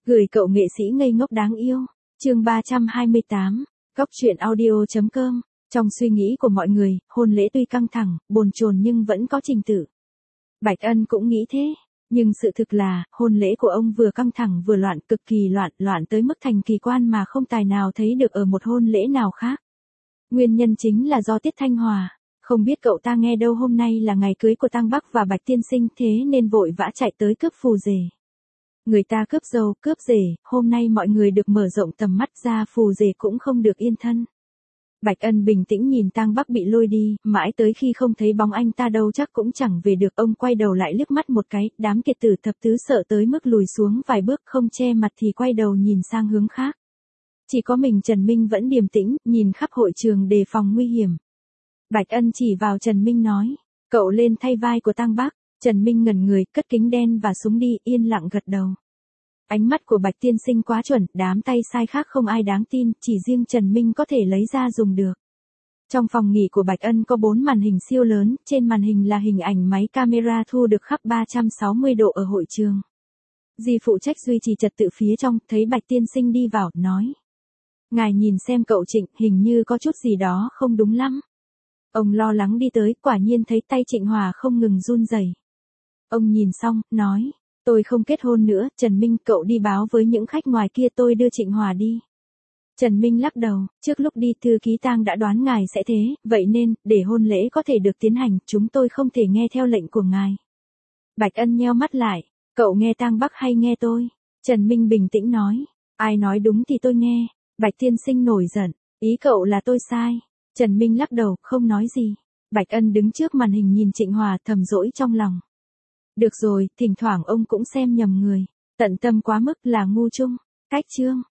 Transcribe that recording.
Gửi cậu nghệ sĩ ngây ngốc đáng yêu. Chương 328. Góc truyện audio.com. Trong suy nghĩ của mọi người, hôn lễ tuy căng thẳng, bồn chồn nhưng vẫn có trình tự. Bạch Ân cũng nghĩ thế. Nhưng sự thực là, hôn lễ của ông vừa căng thẳng vừa loạn, cực kỳ loạn tới mức thành kỳ quan mà không tài nào thấy được ở một hôn lễ nào khác. Nguyên nhân chính là do Tiết Thanh Hòa. Không biết cậu ta nghe đâu hôm nay là ngày cưới của Tăng Bắc và Bạch Tiên Sinh, thế nên vội vã chạy tới cướp phù rể. Người ta cướp dâu, cướp rể, hôm nay mọi người được mở rộng tầm mắt ra, phù rể cũng không được yên thân. Bạch Ân bình tĩnh nhìn Tăng Bắc bị lôi đi, mãi tới khi không thấy bóng anh ta đâu chắc cũng chẳng về được, ông quay đầu lại liếc mắt một cái, đám kiệt tử thập tứ sợ tới mức lùi xuống vài bước, không che mặt thì quay đầu nhìn sang hướng khác. Chỉ có mình Trần Minh vẫn điềm tĩnh, nhìn khắp hội trường đề phòng nguy hiểm. Bạch Ân chỉ vào Trần Minh nói, cậu lên thay vai của Tăng Bắc. Trần Minh ngẩn người, cất kính đen và súng đi, yên lặng gật đầu. Ánh mắt của Bạch Tiên Sinh quá chuẩn, đám tay sai khác không ai đáng tin, chỉ riêng Trần Minh có thể lấy ra dùng được. Trong phòng nghỉ của Bạch Ân có 4 màn hình siêu lớn, trên màn hình là hình ảnh máy camera thu được khắp 360 độ ở hội trường. Dì phụ trách duy trì trật tự phía trong, thấy Bạch Tiên Sinh đi vào, nói. Ngài nhìn xem cậu Trịnh, hình như có chút gì đó không đúng lắm. Ông lo lắng đi tới, quả nhiên thấy tay Trịnh Hòa không ngừng run rẩy. Ông nhìn xong, nói, tôi không kết hôn nữa, Trần Minh, cậu đi báo với những khách ngoài kia tôi đưa Trịnh Hòa đi. Trần Minh lắc đầu, trước lúc đi thư ký tang đã đoán ngài sẽ thế, vậy nên, để hôn lễ có thể được tiến hành, chúng tôi không thể nghe theo lệnh của ngài. Bạch Ân nheo mắt lại, cậu nghe Tang Bắc hay nghe tôi? Trần Minh bình tĩnh nói, ai nói đúng thì tôi nghe. Bạch Tiên Sinh nổi giận, ý cậu là tôi sai. Trần Minh lắc đầu, không nói gì. Bạch Ân đứng trước màn hình nhìn Trịnh Hòa thầm dỗi trong lòng. Được rồi, thỉnh thoảng ông cũng xem nhầm người. Tận tâm quá mức là ngu chung. Cách chương.